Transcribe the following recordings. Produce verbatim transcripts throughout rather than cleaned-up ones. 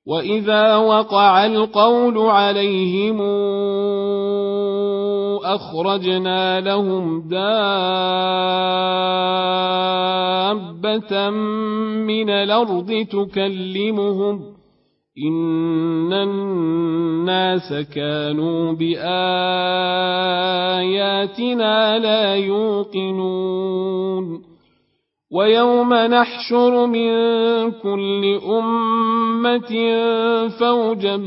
وإذا وقع القول عليهم أخرجنا لهم دابة من الأرض تكلمهم إن الناس كانوا بآياتنا لا يوقنون ويوم نحشر من كل أمة فوجا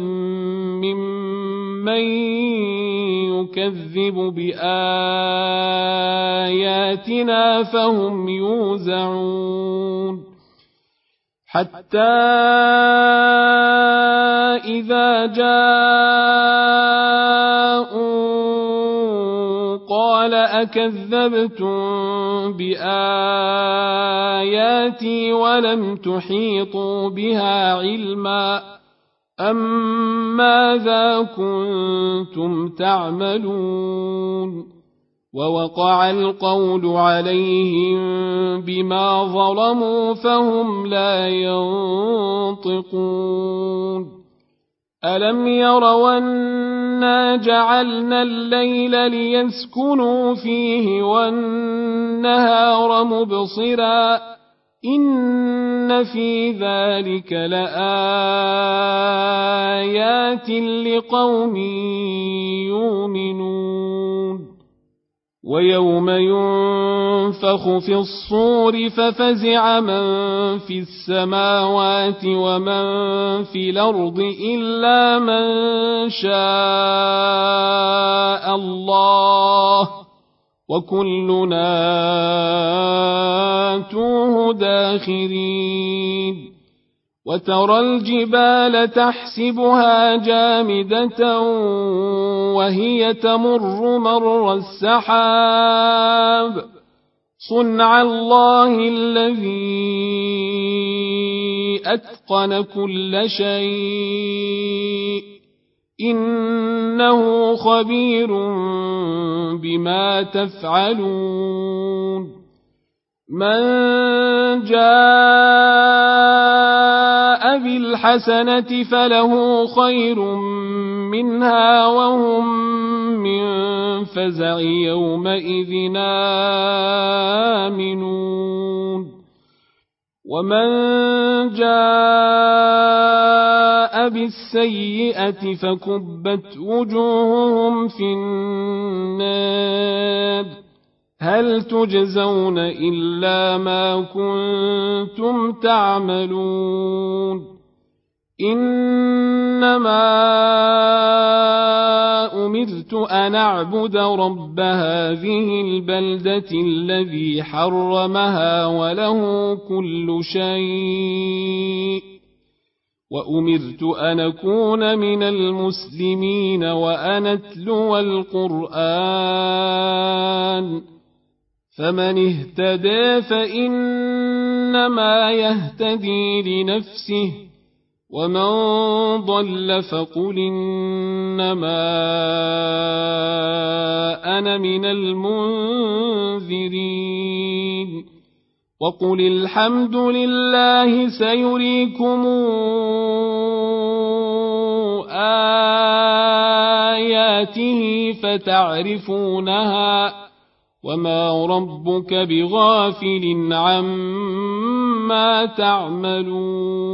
ممن يكذب بآياتنا فهم يوزعون حتى إذا جاءوا قال أكذبتم بآياتي ولم تحيطوا بها علما أم ماذا كنتم تعملون ووقع القول عليهم بما ظلموا فهم لا ينطقون ألم يروا أنا جعلنا الليل ليسكنوا فيه والنهار مبصرا إن في ذلك لآيات لقوم يؤمنون ويوم ينفخ في الصور ففزع من في السماوات ومن في الأرض إلا من شاء الله وكلنا آتوه داخرين وترى الجبال تحسبها جامدة وهي تمر مر السحاب صنع الله الذي أتقن كل شيء إنه خبير بما تفعلون من جاء بالحسنة فله خير منها وهم من فزع يومئذ آمنون ومن جاء بالسيئة فكبت وجوههم في النار هل تجزون إلا ما كنتم تعملون إنما أمرت أن أعبد رب هذه البلدة الذي حرمها وله كل شيء وأمرت أن أكون من المسلمين وأن أتلو القرآن فمن اهتدى فإنما يهتدي لنفسه ومن ضل فقل إنما أنا من المنذرين وقل الحمد لله سيريكم آياته فتعرفونها وما ربك بغافل عما تعملون